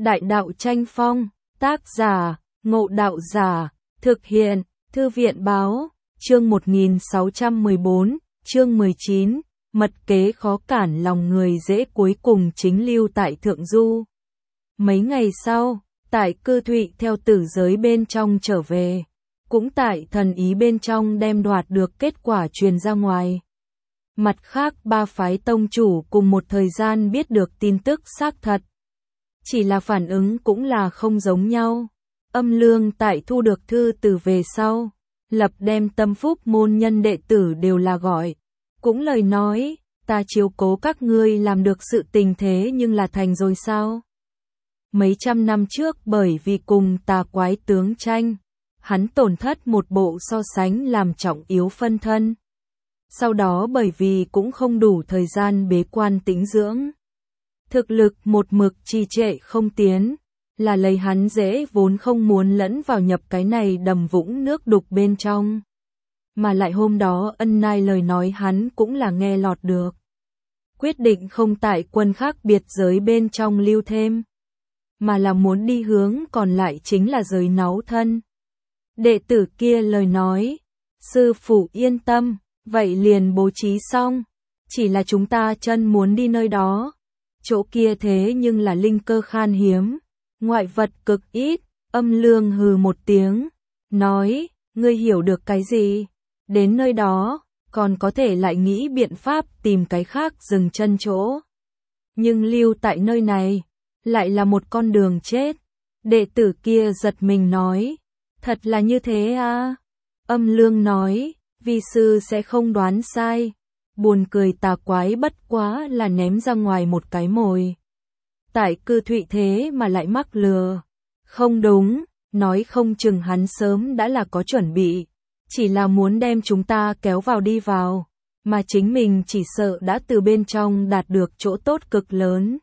Đại đạo tranh phong, tác giả, Ngộ Đạo Giả, thực hiện, Thư viện báo, chương 1614, chương 19, mật kế khó cản lòng người dễ cuối cùng chính lưu tại Thượng Du. Mấy ngày sau, tại Cư Thụy theo tử giới bên trong trở về, cũng tại thần ý bên trong đem đoạt được kết quả truyền ra ngoài. Mặt khác ba phái tông chủ cùng một thời gian biết được tin tức xác thật. Chỉ là phản ứng cũng là không giống nhau. Âm Lương tại thu được thư từ về sau, lập đem Tâm Phúc môn nhân đệ tử đều là gọi. Cũng lời nói, ta chiếu cố các ngươi làm được sự tình thế nhưng là thành rồi sao? Mấy trăm năm trước bởi vì cùng tà quái tướng tranh, hắn tổn thất một bộ so sánh làm trọng yếu phân thân. Sau đó bởi vì cũng không đủ thời gian bế quan tĩnh dưỡng, thực lực một mực trì trệ không tiến, là lấy hắn dễ vốn không muốn lẫn vào nhập cái này đầm vũng nước đục bên trong. Mà lại hôm đó Ân Nai lời nói hắn cũng là nghe lọt được. Quyết định không tại quân khác biệt giới bên trong lưu thêm, mà là muốn đi hướng còn lại chính là giới náu thân. Đệ tử kia lời nói, sư phụ yên tâm, vậy liền bố trí xong, chỉ là chúng ta chân muốn đi nơi đó. Chỗ kia thế nhưng là linh cơ khan hiếm, ngoại vật cực ít. Âm Lương hừ một tiếng, nói, ngươi hiểu được cái gì? Đến nơi đó, còn có thể lại nghĩ biện pháp tìm cái khác dừng chân chỗ. Nhưng lưu tại nơi này, lại là một con đường chết. Đệ tử kia giật mình nói, thật là như thế à? Âm Lương nói, vi sư sẽ không đoán sai. Buồn cười tà quái bất quá là ném ra ngoài một cái mồi. Tại Cư Thụy thế mà lại mắc lừa. Không đúng, nói không chừng hắn sớm đã là có chuẩn bị. Chỉ là muốn đem chúng ta kéo vào đi vào. Mà chính mình chỉ sợ đã từ bên trong đạt được chỗ tốt cực lớn.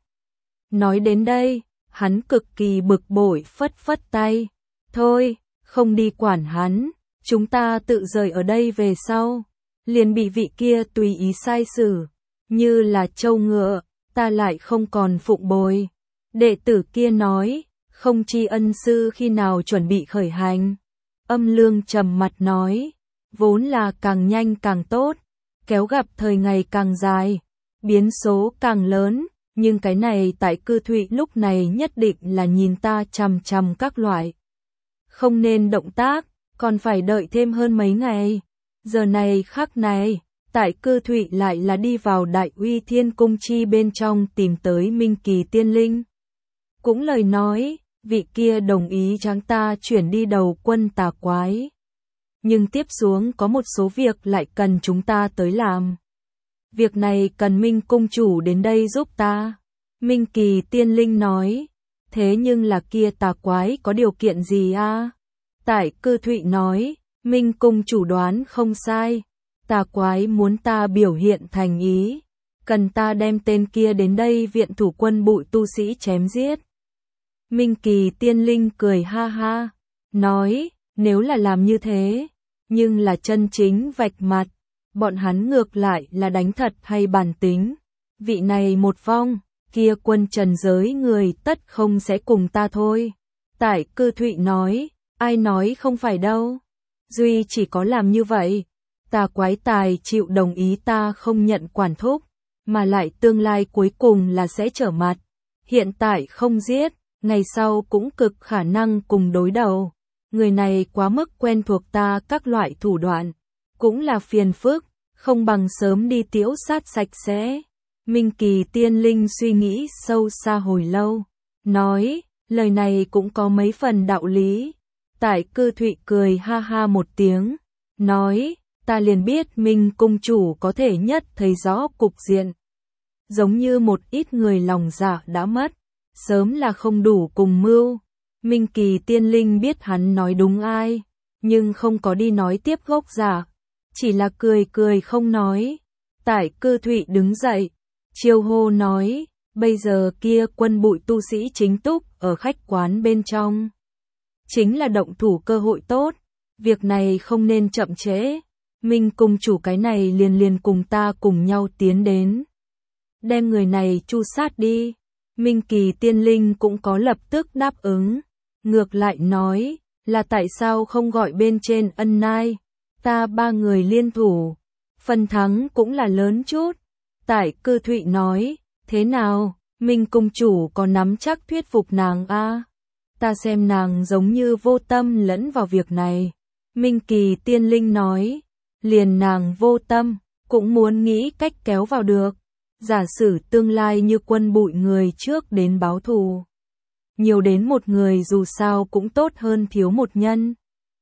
Nói đến đây, hắn cực kỳ bực bội phất phất tay. Thôi, không đi quản hắn, chúng ta tự rời ở đây về sau. Liền bị vị kia tùy ý sai xử, như là trâu ngựa, ta lại không còn phụng bồi. Đệ tử kia nói, không chi ân sư khi nào chuẩn bị khởi hành. Âm Lương trầm mặt nói, vốn là càng nhanh càng tốt, kéo gặp thời ngày càng dài, biến số càng lớn, nhưng cái này tại Cư Thụy lúc này nhất định là nhìn ta chằm chằm các loại. Không nên động tác, còn phải đợi thêm hơn mấy ngày. Giờ này khắc này, tại Cư Thụy lại là đi vào Đại Uy Thiên Cung chi bên trong tìm tới Minh Kỳ Tiên Linh. Cũng lời nói, vị kia đồng ý chúng ta chuyển đi đầu quân tà quái. Nhưng tiếp xuống có một số việc lại cần chúng ta tới làm. Việc này cần Minh Cung chủ đến đây giúp ta. Minh Kỳ Tiên Linh nói, thế nhưng là kia tà quái có điều kiện gì à? Tại Cư Thụy nói, Minh Cung chủ đoán không sai, tà quái muốn ta biểu hiện thành ý, cần ta đem tên kia đến đây viện thủ quân bụi tu sĩ chém giết. Minh Kỳ Tiên Linh cười ha ha, nói, nếu là làm như thế, nhưng là chân chính vạch mặt, bọn hắn ngược lại là đánh thật hay bản tính. Vị này một vong, kia quân trần giới người tất không sẽ cùng ta thôi. Tại Cư Thụy nói, ai nói không phải đâu. Duy chỉ có làm như vậy, tà quái tài chịu đồng ý ta không nhận quản thúc, mà lại tương lai cuối cùng là sẽ trở mặt. Hiện tại không giết, ngày sau cũng cực khả năng cùng đối đầu. Người này quá mức quen thuộc ta các loại thủ đoạn, cũng là phiền phức, không bằng sớm đi tiễu sát sạch sẽ. Minh Kỳ Tiên Linh suy nghĩ sâu xa hồi lâu, nói, lời này cũng có mấy phần đạo lý. Tại Cư Thụy cười ha ha một tiếng, nói, ta liền biết Minh Cung chủ có thể nhất thấy rõ cục diện. Giống như một ít người lòng dạ đã mất, sớm là không đủ cùng mưu. Minh Kỳ Tiên Linh biết hắn nói đúng ai, nhưng không có đi nói tiếp gốc giả, chỉ là cười cười không nói. Tại Cư Thụy đứng dậy, chiêu hô nói, bây giờ kia quân bụi tu sĩ chính túc ở khách quán bên trong. Chính là động thủ cơ hội tốt, việc này không nên chậm trễ. Minh Cung chủ cái này liền cùng ta cùng nhau tiến đến. Đem người này chu sát đi. Minh Kỳ tiên linh cũng có lập tức đáp ứng. Ngược lại nói, là tại sao không gọi bên trên Ân Nai, ta ba người liên thủ, phần thắng cũng là lớn chút. Tại Cư Thụy nói, thế nào, Minh công chủ có nắm chắc thuyết phục nàng a? Ta xem nàng giống như vô tâm lẫn vào việc này. Minh Kỳ tiên linh nói, liền nàng vô tâm, cũng muốn nghĩ cách kéo vào được. Giả sử tương lai như Quân Bụi người trước đến báo thù, nhiều đến một người dù sao cũng tốt hơn thiếu một nhân.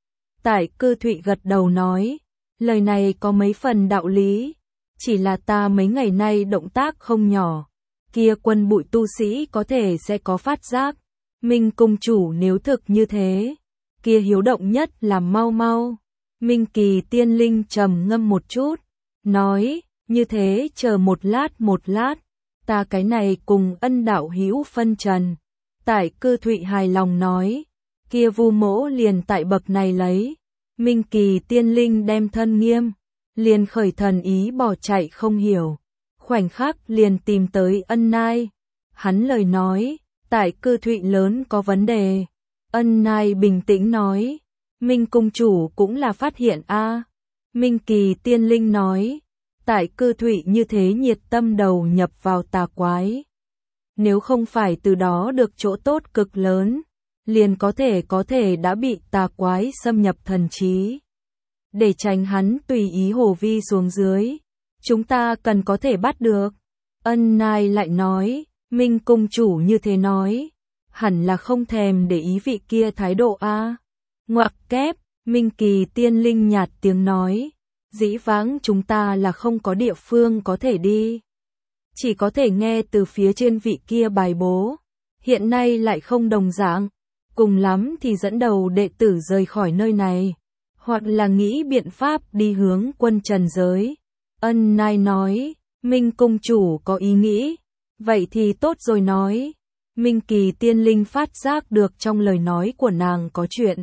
Tại Cư Thụy gật đầu nói, lời này có mấy phần đạo lý, chỉ là ta mấy ngày nay động tác không nhỏ, kia Quân Bụi tu sĩ có thể sẽ có phát giác. Minh công chủ nếu thực như thế, kia hiếu động nhất là mau mau. Minh Kỳ tiên linh trầm ngâm một chút, nói, như thế chờ một lát, ta cái này cùng Ân đạo hữu phân trần. Tại Cư Thụy hài lòng nói, kia Vu mỗ liền tại bậc này lấy. Minh Kỳ tiên linh đem thân nghiêm, liền khởi thần ý bỏ chạy không hiểu, khoảnh khắc liền tìm tới Ân Nai. Hắn lời nói, tại Cư Thụy lớn có vấn đề. Ân Nai bình tĩnh nói, Minh công chủ cũng là phát hiện a. Minh Kỳ tiên linh nói, tại Cư Thụy như thế nhiệt tâm đầu nhập vào tà quái, nếu không phải từ đó được chỗ tốt cực lớn, liền có thể đã bị tà quái xâm nhập thần trí. Để tránh hắn tùy ý hồ vi xuống dưới, chúng ta cần có thể bắt được. Ân Nai lại nói, Minh công chủ như thế nói, hẳn là không thèm để ý vị kia thái độ a. Ngoặc kép, Minh Kỳ tiên linh nhạt tiếng nói, dĩ vãng chúng ta là không có địa phương có thể đi, chỉ có thể nghe từ phía trên vị kia bài bố, hiện nay lại không đồng dạng, cùng lắm thì dẫn đầu đệ tử rời khỏi nơi này, hoặc là nghĩ biện pháp đi hướng quân trần giới. Ân Nai nói, Minh công chủ có ý nghĩ, vậy thì tốt rồi nói. Minh Kỳ tiên linh phát giác được trong lời nói của nàng có chuyện,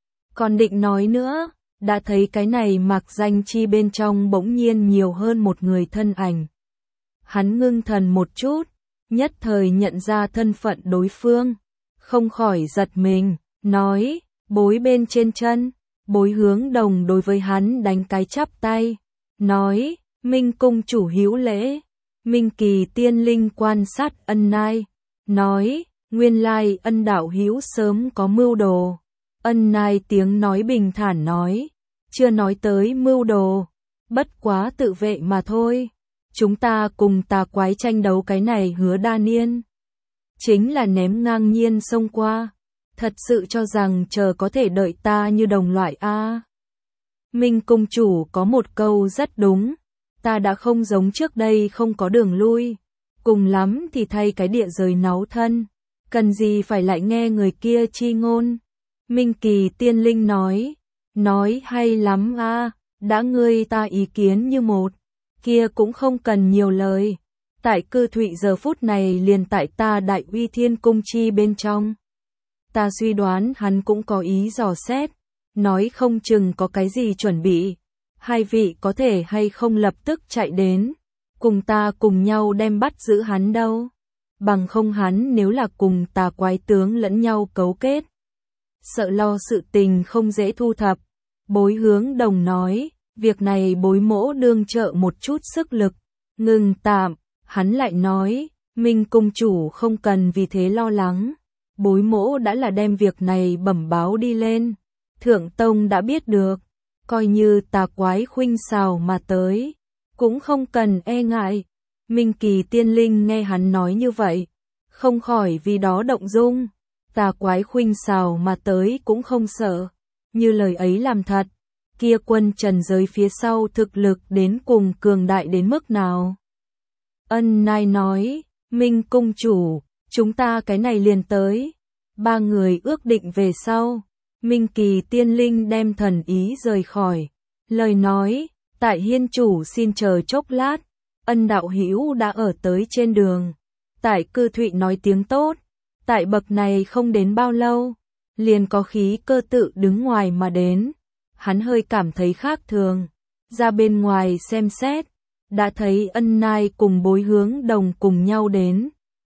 còn định nói nữa, đã thấy cái này mạc danh chi bên trong bỗng nhiên nhiều hơn một người thân ảnh. Hắn ngưng thần một chút, nhất thời nhận ra thân phận đối phương, không khỏi giật mình, nói, Bối bên trên chân. Bối Hướng Đồng đối với hắn đánh cái chắp tay, nói, Minh công chủ hữu lễ. Minh Kỳ tiên linh quan sát Ân Nai, nói, nguyên lai Ân đạo hữu sớm có mưu đồ. Ân Nai tiếng nói bình thản nói, chưa nói tới mưu đồ, bất quá tự vệ mà thôi. Chúng ta cùng tà quái tranh đấu cái này hứa đa niên, chính là ném ngang nhiên xông qua, thật sự cho rằng chờ có thể đợi ta như đồng loại a. Minh công chủ có một câu rất đúng, ta đã không giống trước đây không có đường lui, cùng lắm thì thay cái địa giới náu thân, cần gì phải lại nghe người kia chi ngôn. Minh Kỳ tiên linh nói hay lắm a, đã ngươi ta ý kiến như một, kia cũng không cần nhiều lời. Tại Cư Thụy giờ phút này liền tại ta Đại Uy Thiên cung chi bên trong. Ta suy đoán hắn cũng có ý dò xét, nói không chừng có cái gì chuẩn bị. Hai vị có thể hay không lập tức chạy đến, cùng ta cùng nhau đem bắt giữ hắn đâu. Bằng không hắn nếu là cùng tà quái tướng lẫn nhau cấu kết, sợ lo sự tình không dễ thu thập. Bối Hướng Đồng nói, việc này Bối mỗ đương trợ một chút sức lực. Ngừng tạm, hắn lại nói, Minh công chủ không cần vì thế lo lắng. Bối mỗ đã là đem việc này bẩm báo đi lên, Thượng Tông đã biết được, coi như tà quái khuynh xào mà tới, cũng không cần e ngại. Minh Kỳ tiên linh nghe hắn nói như vậy, không khỏi vì đó động dung, tà quái khuynh xào mà tới cũng không sợ, như lời ấy làm thật, kia quân trần giới phía sau thực lực đến cùng cường đại đến mức nào. Ân Nai nói, Minh công chủ, chúng ta cái này liền tới. Ba người ước định về sau, Minh Kỳ tiên linh đem thần ý rời khỏi, lời nói, tại hiên chủ xin chờ chốc lát, Ân đạo hữu đã ở tới trên đường. Tại Cư Thụy nói tiếng tốt, tại bậc này không đến bao lâu, liền có khí cơ tự đứng ngoài mà đến. Hắn hơi cảm thấy khác thường, ra bên ngoài xem xét, đã thấy Ân Nai cùng Bối Hướng Đồng cùng nhau đến.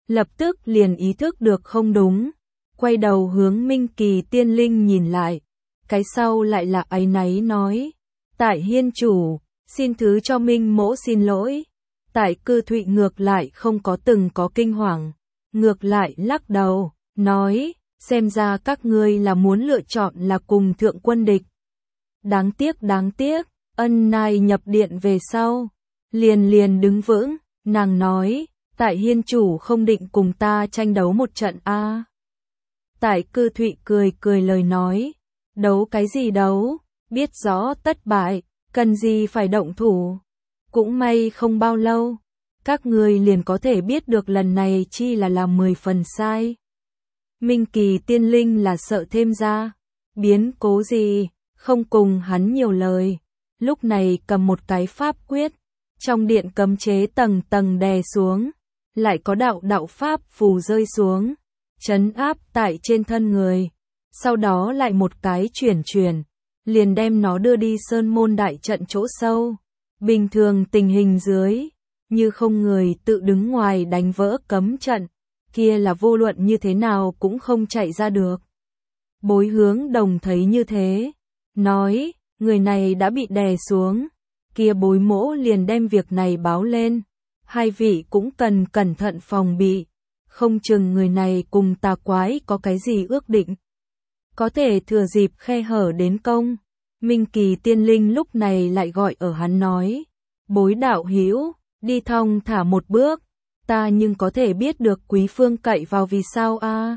lập tức liền ý thức được không đúng, quay đầu hướng Minh Kỳ tiên linh nhìn lại, cái sau lại là áy náy nói, tại hiên chủ, xin thứ cho Minh mỗ xin lỗi. Tại Cư Thụy ngược lại không có từng có kinh hoàng, ngược lại lắc đầu, nói, xem ra các ngươi là muốn lựa chọn là cùng thượng quân địch. Đáng tiếc, Ân Nai nhập điện về sau, liền đứng vững, nàng nói, tại hiên chủ không định cùng ta tranh đấu một trận a. Tại Cư Thụy cười lời nói, đấu cái gì đấu, biết rõ tất bại, cần gì phải động thủ. Cũng may không bao lâu, các người liền có thể biết được lần này chi là làm 10 phần sai. Minh Kỳ tiên linh là sợ thêm ra, biến cố gì, không cùng hắn nhiều lời. Lúc này cầm một cái pháp quyết, trong điện cấm chế tầng tầng đè xuống, lại có đạo pháp phù rơi xuống, trấn áp tại trên thân người. Sau đó lại một cái chuyển, liền đem nó đưa đi sơn môn đại trận chỗ sâu. Bình thường tình hình dưới, như không người tự đứng ngoài đánh vỡ cấm trận, kia là vô luận như thế nào cũng không chạy ra được. Bối Hướng Đồng thấy như thế, nói, người này đã bị đè xuống, kia Bối mỗ liền đem việc này báo lên, hai vị cũng cần cẩn thận phòng bị, không chừng người này cùng tà quái có cái gì ước định. Có thể thừa dịp khe hở đến công. Minh Kỳ tiên linh lúc này lại gọi ở hắn nói, Bối đạo hữu, đi thong thả một bước, ta nhưng có thể biết được quý phương cậy vào vì sao a.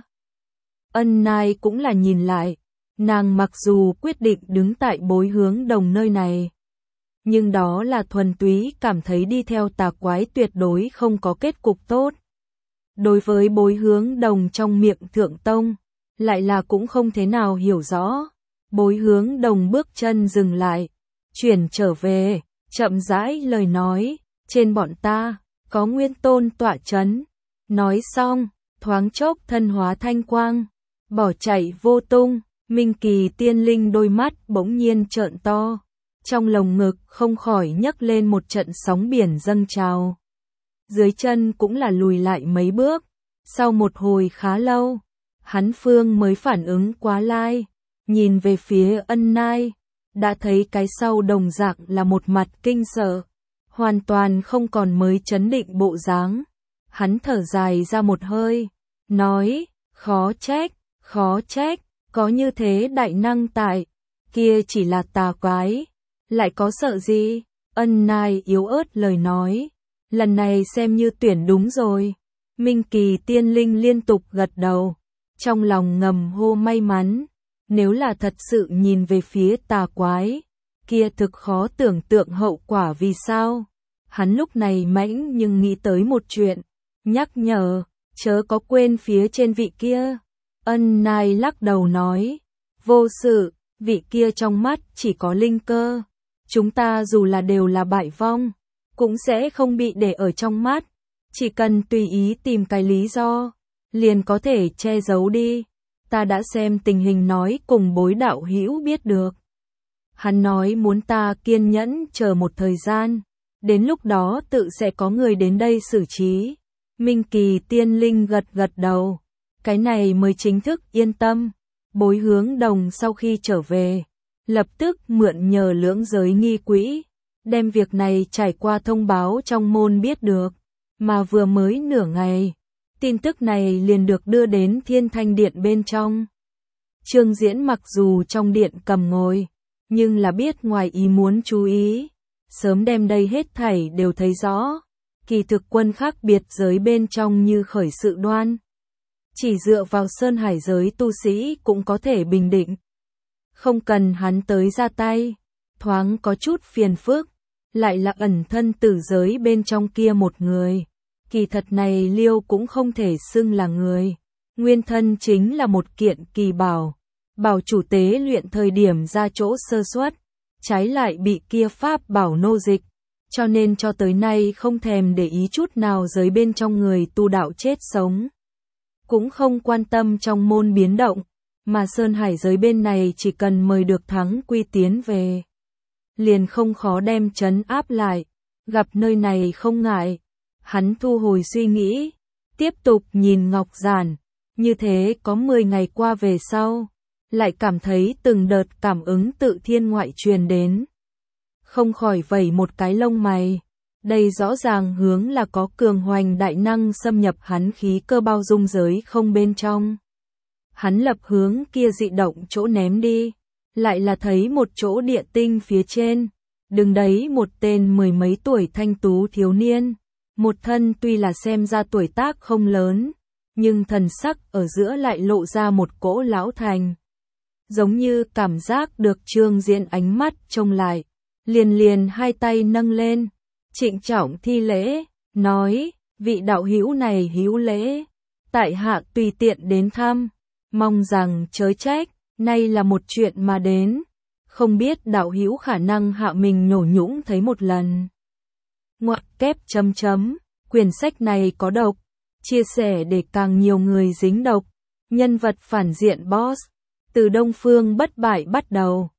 Ân Nai cũng là nhìn lại, nàng mặc dù quyết định đứng tại Bối Hướng Đồng nơi này, nhưng đó là thuần túy cảm thấy đi theo tà quái tuyệt đối không có kết cục tốt. Đối với Bối Hướng Đồng trong miệng thượng tông, lại là cũng không thế nào hiểu rõ. Bối Hướng Đồng bước chân dừng lại, chuyển trở về, chậm rãi lời nói, trên bọn ta, có Nguyên Tôn tọa chấn. Nói xong, thoáng chốc thân hóa thanh quang, bỏ chạy vô tung. Minh Kỳ tiên linh đôi mắt bỗng nhiên trợn to, trong lồng ngực không khỏi nhấc lên một trận sóng biển dâng trào. Dưới chân cũng là lùi lại mấy bước, sau một hồi khá lâu, hắn phương mới phản ứng quá lai. Nhìn về phía Ân Nai, đã thấy cái sau đồng dạng là một mặt kinh sợ, hoàn toàn không còn mới chấn định bộ dáng. Hắn thở dài ra một hơi, nói, khó trách, có như thế đại năng tại, kia chỉ là tà quái, lại có sợ gì? Ân Nai yếu ớt lời nói, lần này xem như tuyển đúng rồi. Minh Kỳ tiên linh liên tục gật đầu, trong lòng ngầm hô may mắn. Nếu là thật sự nhìn về phía tà quái, kia thực khó tưởng tượng hậu quả vì sao. Hắn lúc này mãnh nhưng nghĩ tới một chuyện, nhắc nhở, chớ có quên phía trên vị kia. Ân Nai lắc đầu nói, vô sự, vị kia trong mắt chỉ có linh cơ. Chúng ta dù là đều là bại vong, cũng sẽ không bị để ở trong mắt. Chỉ cần tùy ý tìm cái lý do, liền có thể che giấu đi. Ta đã xem tình hình nói cùng Bối đạo hữu biết được. Hắn nói muốn ta kiên nhẫn chờ một thời gian, đến lúc đó tự sẽ có người đến đây xử trí. Minh Kỳ tiên linh gật đầu, cái này mới chính thức yên tâm. Bối Hướng Đồng sau khi trở về, lập tức mượn nhờ lưỡng giới nghi quỹ, đem việc này trải qua thông báo trong môn biết được, mà vừa mới nửa ngày. Tin tức này liền được đưa đến Thiên Thanh Điện bên trong. Trương Diễn mặc dù trong điện cầm ngồi, nhưng là biết ngoài ý muốn chú ý, sớm đem đây hết thảy đều thấy rõ. Kỳ thực quân khác biệt giới bên trong như khởi sự đoan. Chỉ dựa vào Sơn Hải giới tu sĩ cũng có thể bình định. Không cần hắn tới ra tay, thoáng có chút phiền phức, lại là ẩn thân tử giới bên trong kia một người. Kỳ thật này Liêu cũng không thể xưng là người, nguyên thân chính là một kiện kỳ bảo, bảo chủ tế luyện thời điểm ra chỗ sơ suất, trái lại bị kia pháp bảo nô dịch, cho nên cho tới nay không thèm để ý chút nào giới bên trong người tu đạo chết sống. Cũng không quan tâm trong môn biến động, mà Sơn Hải giới bên này chỉ cần mời được thắng quy tiến về, liền không khó đem trấn áp lại, gặp nơi này không ngại. Hắn thu hồi suy nghĩ, Tiếp tục nhìn Ngọc Giản, như thế có 10 ngày qua về sau, lại cảm thấy từng đợt cảm ứng tự thiên ngoại truyền đến. Không khỏi vẩy một cái lông mày. Đây rõ ràng hướng là có cường hoành đại năng xâm nhập hắn khí cơ bao dung giới không bên trong. Hắn lập hướng kia dị động chỗ ném đi, lại là thấy một chỗ địa tinh phía trên, đứng đấy một tên 10 mấy tuổi thanh tú thiếu niên, một thân tuy là xem ra tuổi tác không lớn, nhưng thần sắc ở giữa lại lộ ra một cỗ lão thành. Giống như cảm giác được Trương Diễn ánh mắt trông lại, liền hai tay nâng lên, trịnh trọng thi lễ, nói, vị đạo hữu này hữu lễ, tại hạ tùy tiện đến thăm, mong rằng chớ trách, nay là một chuyện mà đến, không biết đạo hữu khả năng hạ mình nhổ nhũng thấy một lần. Ngoặc kép chấm chấm, quyển sách này có độc, chia sẻ để càng nhiều người dính độc, nhân vật phản diện boss, từ Đông Phương bất bại bắt đầu.